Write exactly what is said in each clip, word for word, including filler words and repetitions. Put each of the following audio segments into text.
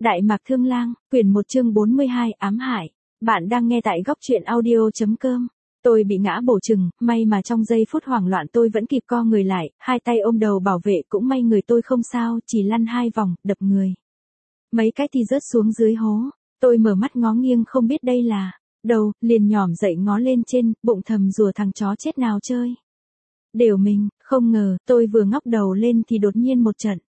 Đại Mạc Thương Lang, quyển một chương bốn mươi hai, ám hại. Bạn đang nghe tại góc truyện audio.com. Tôi bị ngã bổ chừng, may mà trong giây phút hoảng loạn tôi vẫn kịp co người lại, hai tay ôm đầu bảo vệ, cũng may người tôi không sao, chỉ lăn hai vòng, đập người. Mấy cái thì rớt xuống dưới hố. Tôi mở mắt ngó nghiêng không biết đây là đâu, liền nhỏm dậy ngó lên trên, bụng thầm rủa thằng chó chết nào chơi. Đều mình, không ngờ, tôi vừa ngóc đầu lên thì đột nhiên một trận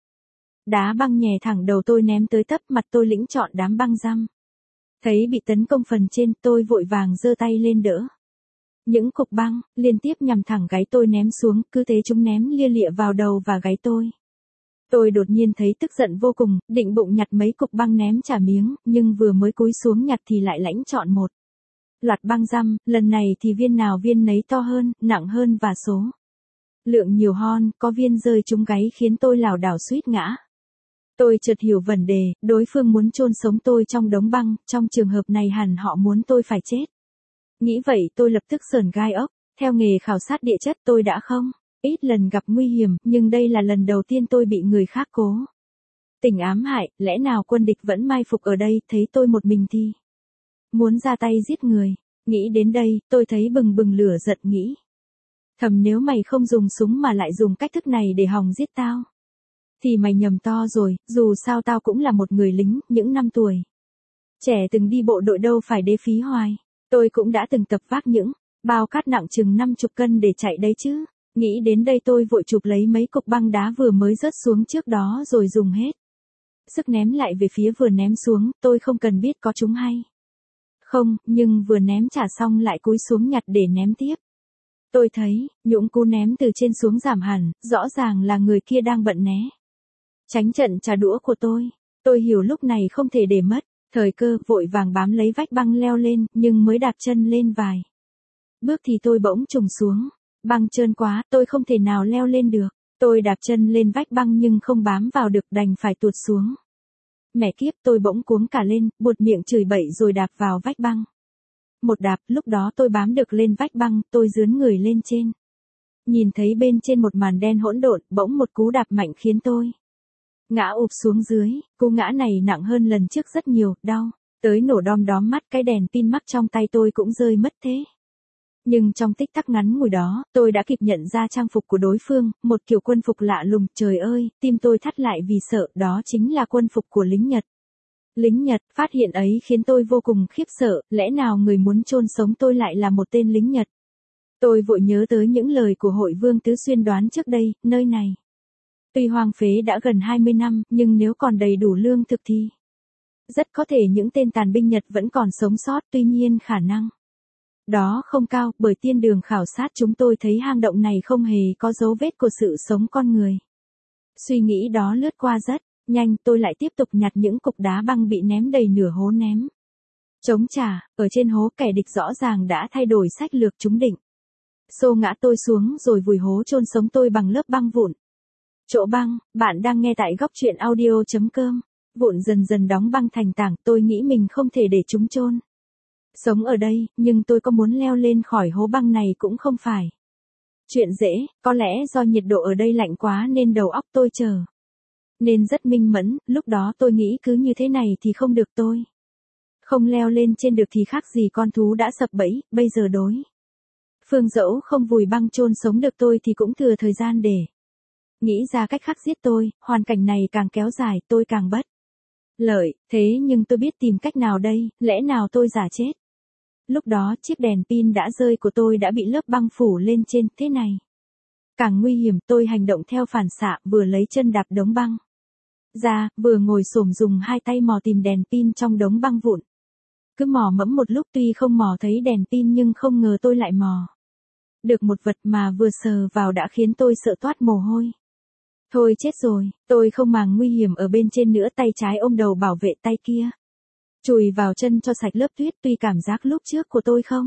đá băng nhè thẳng đầu tôi ném tới tấp, mặt tôi lĩnh trọn đám băng răm. Thấy bị tấn công phần trên, tôi vội vàng giơ tay lên đỡ. Những cục băng liên tiếp nhằm thẳng gáy tôi ném xuống, cứ thế chúng ném lia lịa vào đầu và gáy tôi. Tôi đột nhiên thấy tức giận vô cùng, định bụng nhặt mấy cục băng ném trả miếng, nhưng vừa mới cúi xuống nhặt thì lại lãnh trọn một loạt băng răm, lần này thì viên nào viên nấy to hơn, nặng hơn và số lượng nhiều hơn, có viên rơi trúng gáy khiến tôi lảo đảo suýt ngã. Tôi chợt hiểu vấn đề, đối phương muốn chôn sống tôi trong đống băng, trong trường hợp này hẳn họ muốn tôi phải chết. Nghĩ vậy tôi lập tức sởn gai ốc, theo nghề khảo sát địa chất tôi đã không ít lần gặp nguy hiểm, nhưng đây là lần đầu tiên tôi bị người khác cố tình ám hại, lẽ nào quân địch vẫn mai phục ở đây, thấy tôi một mình thì muốn ra tay giết người. Nghĩ đến đây, tôi thấy bừng bừng lửa giận, nghĩ thầm nếu mày không dùng súng mà lại dùng cách thức này để hòng giết tao thì mày nhầm to rồi, dù sao tao cũng là một người lính, những năm tuổi trẻ từng đi bộ đội đâu phải đế phí hoài. Tôi cũng đã từng tập vác những bao cát nặng chừng năm chục cân để chạy đấy chứ. Nghĩ đến đây tôi vội chụp lấy mấy cục băng đá vừa mới rớt xuống trước đó rồi dùng hết sức ném lại về phía vừa ném xuống, tôi không cần biết có trúng hay không, nhưng vừa ném trả xong lại cúi xuống nhặt để ném tiếp. Tôi thấy, những cú ném từ trên xuống giảm hẳn, rõ ràng là người kia đang bận né tránh trận trả đũa của tôi. Tôi hiểu lúc này không thể để mất thời cơ, vội vàng bám lấy vách băng leo lên, nhưng mới đạp chân lên vài bước thì tôi bỗng trùng xuống. Băng trơn quá, tôi không thể nào leo lên được. Tôi đạp chân lên vách băng nhưng không bám vào được, đành phải tuột xuống. Mẹ kiếp, tôi bỗng cuống cả lên, buột miệng chửi bậy rồi đạp vào vách băng. Một đạp, lúc đó tôi bám được lên vách băng, tôi dướn người lên trên. Nhìn thấy bên trên một màn đen hỗn độn, bỗng một cú đạp mạnh khiến tôi ngã ụp xuống dưới. Cú ngã này nặng hơn lần trước rất nhiều, đau tới nổ đom đóm mắt, cái đèn pin mắc trong tay tôi cũng rơi mất thế. Nhưng trong tích tắc ngắn ngủi đó, tôi đã kịp nhận ra trang phục của đối phương, một kiểu quân phục lạ lùng, trời ơi, tim tôi thắt lại vì sợ, đó chính là quân phục của lính Nhật. Lính Nhật, phát hiện ấy khiến tôi vô cùng khiếp sợ, lẽ nào người muốn chôn sống tôi lại là một tên lính Nhật? Tôi vội nhớ tới những lời của Hội Vương Tứ Xuyên đoán trước đây, nơi này tuy hoang phế đã gần hai mươi năm, nhưng nếu còn đầy đủ lương thực thì rất có thể những tên tàn binh Nhật vẫn còn sống sót, tuy nhiên khả năng đó không cao, bởi tiên đường khảo sát chúng tôi thấy hang động này không hề có dấu vết của sự sống con người. Suy nghĩ đó lướt qua rất nhanh, tôi lại tiếp tục nhặt những cục đá băng bị ném đầy nửa hố ném chống trả. Ở trên hố, kẻ địch rõ ràng đã thay đổi sách lược, chúng định xô ngã tôi xuống rồi vùi hố chôn sống tôi bằng lớp băng vụn. Chỗ băng, bạn đang nghe tại góc truyện audio.com. Vụn dần dần đóng băng thành tảng, tôi nghĩ mình không thể để chúng chôn sống ở đây, nhưng tôi có muốn leo lên khỏi hố băng này cũng không phải chuyện dễ. Có lẽ do nhiệt độ ở đây lạnh quá nên đầu óc tôi trở nên rất minh mẫn. Lúc đó tôi nghĩ cứ như thế này thì không được, tôi không leo lên trên được thì khác gì con thú đã sập bẫy. Bây giờ đối phương dẫu không vùi băng chôn sống được tôi thì cũng thừa thời gian để nghĩ ra cách khác giết tôi. Hoàn cảnh này càng kéo dài, tôi càng bất lợi, thế nhưng tôi biết tìm cách nào đây, lẽ nào tôi giả chết? Lúc đó chiếc đèn pin đã rơi của tôi đã bị lớp băng phủ lên trên, thế này càng nguy hiểm. Tôi hành động theo phản xạ, vừa lấy chân đạp đống băng ra, vừa ngồi xổm dùng hai tay mò tìm đèn pin trong đống băng vụn. Cứ mò mẫm một lúc, tuy không mò thấy đèn pin nhưng không ngờ tôi lại mò được một vật mà vừa sờ vào đã khiến tôi sợ toát mồ hôi. Thôi chết rồi, tôi không màng nguy hiểm ở bên trên nữa, tay trái ôm đầu bảo vệ, tay kia chùi vào chân cho sạch lớp tuyết. Tuy cảm giác lúc trước của tôi không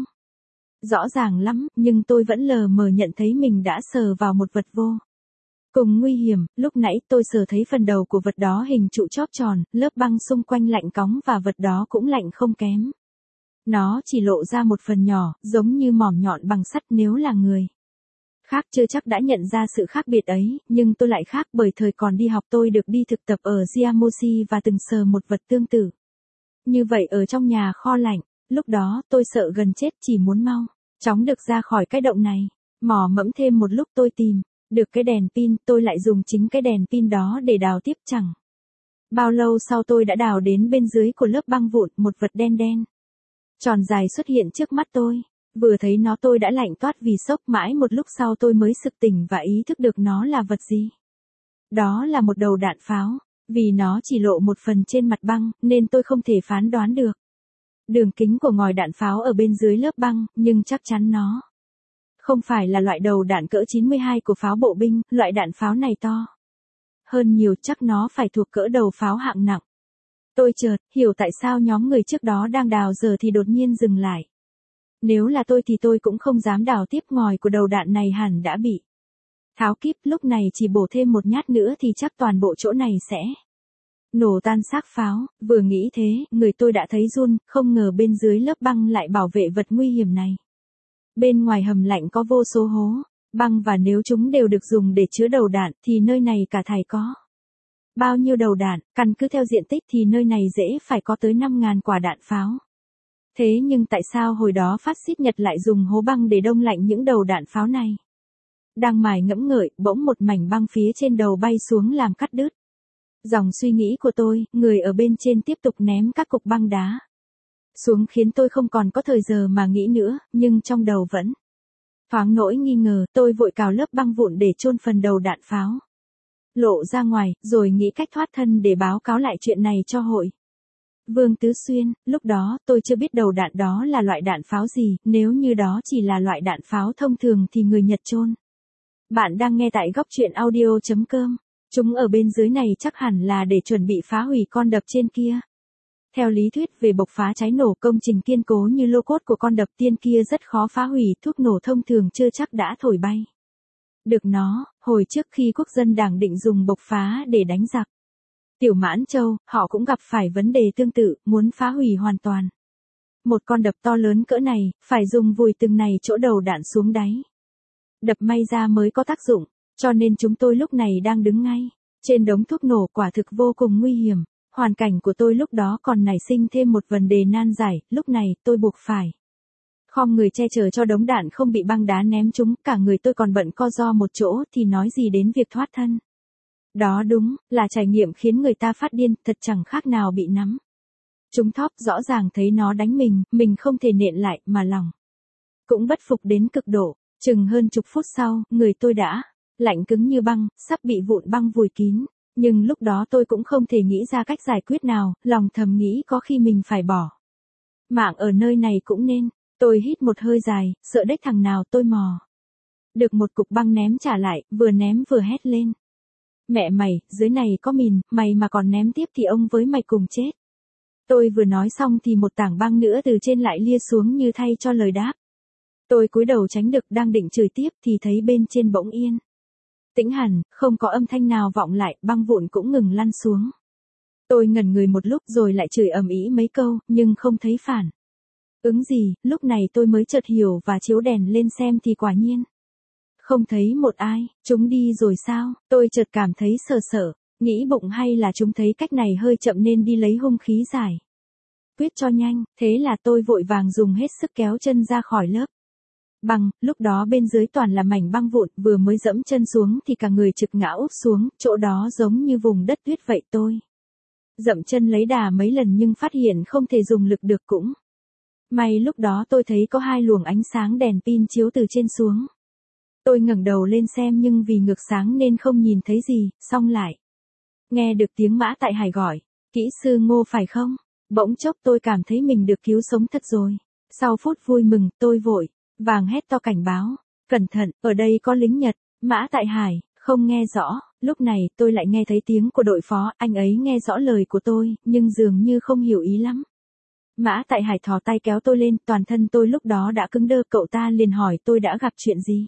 rõ ràng lắm, nhưng tôi vẫn lờ mờ nhận thấy mình đã sờ vào một vật vô cùng nguy hiểm. Lúc nãy tôi sờ thấy phần đầu của vật đó hình trụ chóp tròn, lớp băng xung quanh lạnh cóng và vật đó cũng lạnh không kém. Nó chỉ lộ ra một phần nhỏ, giống như mỏm nhọn bằng sắt. Nếu là người Khác chưa chắc đã nhận ra sự khác biệt ấy, nhưng tôi lại khác bởi thời còn đi học tôi được đi thực tập ở Jiamoshi và từng sờ một vật tương tự. Như vậy ở trong nhà kho lạnh, lúc đó tôi sợ gần chết chỉ muốn mau chóng được ra khỏi cái động này. Mò mẫm thêm một lúc tôi tìm được cái đèn pin, tôi lại dùng chính cái đèn pin đó để đào tiếp. Chẳng bao lâu sau tôi đã đào đến bên dưới của lớp băng vụn một vật đen đen. Tròn dài xuất hiện trước mắt tôi. Vừa thấy nó tôi đã lạnh toát vì sốc, mãi một lúc sau tôi mới sực tỉnh và ý thức được nó là vật gì. Đó là một đầu đạn pháo. Vì nó chỉ lộ một phần trên mặt băng, nên tôi không thể phán đoán được đường kính của ngòi đạn pháo ở bên dưới lớp băng, nhưng chắc chắn nó không phải là loại đầu đạn cỡ chín mươi hai của pháo bộ binh, loại đạn pháo này to hơn nhiều, chắc nó phải thuộc cỡ đầu pháo hạng nặng. Tôi chợt hiểu tại sao nhóm người trước đó đang đào giờ thì đột nhiên dừng lại. Nếu là tôi thì tôi cũng không dám đào tiếp, ngòi của đầu đạn này hẳn đã bị tháo kíp, lúc này chỉ bổ thêm một nhát nữa thì chắc toàn bộ chỗ này sẽ nổ tan xác pháo. Vừa nghĩ thế, người tôi đã thấy run, không ngờ bên dưới lớp băng lại bảo vệ vật nguy hiểm này. Bên ngoài hầm lạnh có vô số hố băng và nếu chúng đều được dùng để chứa đầu đạn thì nơi này cả thảy có bao nhiêu đầu đạn, căn cứ theo diện tích thì nơi này dễ phải có tới năm nghìn quả đạn pháo. Thế nhưng tại sao hồi đó phát xít Nhật lại dùng hố băng để đông lạnh những đầu đạn pháo này? Đang mải ngẫm ngợi, bỗng một mảnh băng phía trên đầu bay xuống làm cắt đứt dòng suy nghĩ của tôi. Người ở bên trên tiếp tục ném các cục băng đá xuống khiến tôi không còn có thời giờ mà nghĩ nữa, nhưng trong đầu vẫn thoáng nỗi nghi ngờ. Tôi vội cào lớp băng vụn để chôn phần đầu đạn pháo lộ ra ngoài, rồi nghĩ cách thoát thân để báo cáo lại chuyện này cho hội Vương Tứ Xuyên. Lúc đó tôi chưa biết đầu đạn đó là loại đạn pháo gì, nếu như đó chỉ là loại đạn pháo thông thường thì người Nhật chôn. Bạn đang nghe tại góc truyện audio chấm com. Chúng ở bên dưới này chắc hẳn là để chuẩn bị phá hủy con đập trên kia. Theo lý thuyết về bộc phá cháy nổ, công trình kiên cố như lô cốt của con đập tiên kia rất khó phá hủy, thuốc nổ thông thường chưa chắc đã thổi bay được nó. Hồi trước khi quốc dân đảng định dùng bộc phá để đánh giặc Tiểu Mãn Châu, họ cũng gặp phải vấn đề tương tự, muốn phá hủy hoàn toàn một con đập to lớn cỡ này, phải dùng vùi từng này chỗ đầu đạn xuống đáy đập may ra mới có tác dụng, cho nên chúng tôi lúc này đang đứng ngay trên đống thuốc nổ, quả thực vô cùng nguy hiểm. Hoàn cảnh của tôi lúc đó còn nảy sinh thêm một vấn đề nan giải, lúc này tôi buộc phải khom người che chở cho đống đạn không bị băng đá ném trúng, cả người tôi còn bận co ro một chỗ thì nói gì đến việc thoát thân. Đó đúng là trải nghiệm khiến người ta phát điên, thật chẳng khác nào bị nắm trúng thóp. Rõ ràng thấy nó đánh mình, mình không thể nện lại, mà lòng cũng bất phục đến cực độ. Chừng hơn chục phút sau, người tôi đã lạnh cứng như băng, sắp bị vụn băng vùi kín. Nhưng lúc đó tôi cũng không thể nghĩ ra cách giải quyết nào, lòng thầm nghĩ có khi mình phải bỏ mạng ở nơi này cũng nên. Tôi hít một hơi dài, sợ đếch thằng nào tôi mò được một cục băng ném trả lại, vừa ném vừa hét lên: Mẹ mày, dưới này có mìn, mày mà còn ném tiếp thì ông với mày cùng chết. Tôi vừa nói xong thì một tảng băng nữa từ trên lại lia xuống như thay cho lời đáp. Tôi cúi đầu tránh được, đang định chửi tiếp thì thấy bên trên bỗng yên tĩnh hẳn, không có âm thanh nào vọng lại, băng vụn cũng ngừng lăn xuống. Tôi ngẩn người một lúc rồi lại chửi ầm ĩ mấy câu, nhưng không thấy phản ứng gì. Lúc này tôi mới chợt hiểu và chiếu đèn lên xem thì quả nhiên không thấy một ai. Chúng đi rồi sao? Tôi chợt cảm thấy sợ sợ, nghĩ bụng hay là chúng thấy cách này hơi chậm nên đi lấy hung khí giải quyết cho nhanh. Thế là tôi vội vàng dùng hết sức kéo chân ra khỏi lớp băng. Lúc đó bên dưới toàn là mảnh băng vụn, vừa mới dẫm chân xuống thì cả người trực ngã úp xuống, chỗ đó giống như vùng đất tuyết vậy. Tôi dậm chân lấy đà mấy lần nhưng phát hiện không thể dùng lực được. Cũng may lúc đó tôi thấy có hai luồng ánh sáng đèn pin chiếu từ trên xuống. Tôi ngẩng đầu lên xem nhưng vì ngược sáng nên không nhìn thấy gì, xong lại nghe được tiếng Mã Tại Hải gọi: Kỹ sư Ngô phải không? Bỗng chốc tôi cảm thấy mình được cứu sống thật rồi. Sau phút vui mừng, tôi vội vàng hét to cảnh báo: Cẩn thận, ở đây có lính Nhật. Mã Tại Hải không nghe rõ. Lúc này tôi lại nghe thấy tiếng của đội phó, anh ấy nghe rõ lời của tôi, nhưng dường như không hiểu ý lắm. Mã Tại Hải thò tay kéo tôi lên, toàn thân tôi lúc đó đã cứng đơ. Cậu ta liền hỏi tôi đã gặp chuyện gì.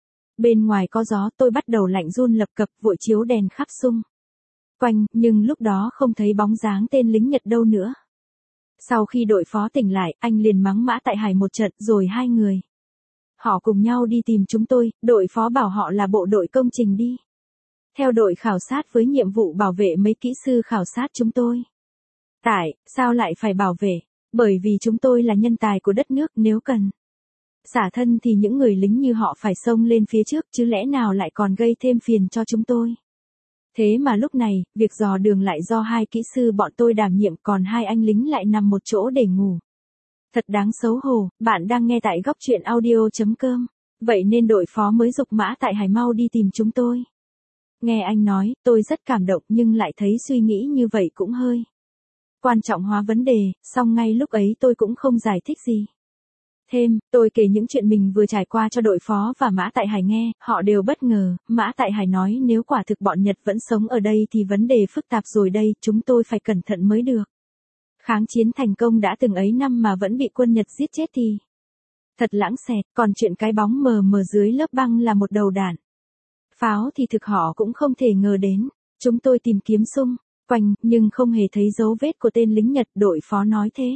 Bên ngoài có gió, tôi bắt đầu lạnh run lập cập, vội chiếu đèn khắp xung quanh, nhưng lúc đó không thấy bóng dáng tên lính Nhật đâu nữa. Sau khi đội phó tỉnh lại, anh liền mắng Mã Tại Hải một trận, rồi hai người Họ cùng nhau đi tìm chúng tôi, đội phó bảo họ là bộ đội công trình đi theo đội khảo sát với nhiệm vụ bảo vệ mấy kỹ sư khảo sát chúng tôi. Tại, sao lại phải bảo vệ? Bởi vì chúng tôi là nhân tài của đất nước, nếu cần xả thân thì những người lính như họ phải xông lên phía trước, chứ lẽ nào lại còn gây thêm phiền cho chúng tôi. Thế mà lúc này, việc dò đường lại do hai kỹ sư bọn tôi đảm nhiệm, còn hai anh lính lại nằm một chỗ để ngủ. Thật đáng xấu hổ. Bạn đang nghe tại góc truyện audio chấm com. Vậy nên đội phó mới giục Mã Tại Hải mau đi tìm chúng tôi. Nghe anh nói, tôi rất cảm động nhưng lại thấy suy nghĩ như vậy cũng hơi quan trọng hóa vấn đề, song ngay lúc ấy tôi cũng không giải thích gì thêm. Tôi kể những chuyện mình vừa trải qua cho đội phó và Mã Tại Hải nghe, họ đều bất ngờ. Mã Tại Hải nói nếu quả thực bọn Nhật vẫn sống ở đây thì vấn đề phức tạp rồi đây, chúng tôi phải cẩn thận mới được. Kháng chiến thành công đã từng ấy năm mà vẫn bị quân Nhật giết chết thì thật lãng xẹt, còn chuyện cái bóng mờ mờ dưới lớp băng là một đầu đạn pháo thì thực họ cũng không thể ngờ đến. Chúng tôi tìm kiếm xung quanh, nhưng không hề thấy dấu vết của tên lính Nhật, đội phó nói thế.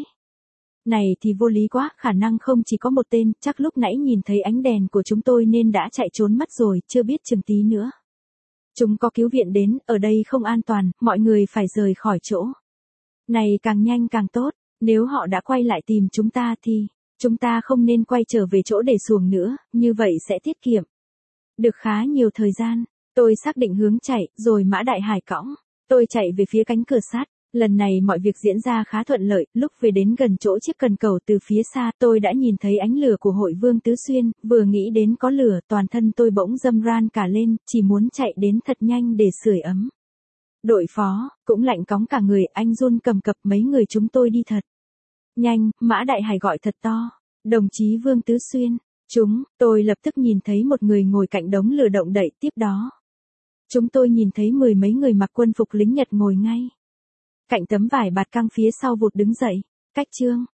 Này thì vô lý quá, khả năng không chỉ có một tên, chắc lúc nãy nhìn thấy ánh đèn của chúng tôi nên đã chạy trốn mất rồi, chưa biết chừng tí nữa chúng có cứu viện đến, ở đây không an toàn, mọi người phải rời khỏi chỗ này càng nhanh càng tốt. Nếu họ đã quay lại tìm chúng ta thì chúng ta không nên quay trở về chỗ để xuồng nữa, như vậy sẽ tiết kiệm được khá nhiều thời gian. Tôi xác định hướng chạy, rồi Mã Đại Hải cõng tôi chạy về phía cánh cửa sắt. Lần này mọi việc diễn ra khá thuận lợi, lúc về đến gần chỗ chiếc cần cầu từ phía xa, tôi đã nhìn thấy ánh lửa của hội Vương Tứ Xuyên, vừa nghĩ đến có lửa, toàn thân tôi bỗng râm ran cả lên, chỉ muốn chạy đến thật nhanh để sưởi ấm. Đội phó cũng lạnh cóng cả người, anh run cầm cập, mấy người chúng tôi đi thật nhanh. Mã Đại Hải gọi thật to, đồng chí Vương Tứ Xuyên. Chúng tôi lập tức nhìn thấy một người ngồi cạnh đống lửa động đậy, tiếp đó chúng tôi nhìn thấy mười mấy người mặc quân phục lính Nhật ngồi ngay cạnh tấm vải bạt căng phía sau vụt đứng dậy. Cách chương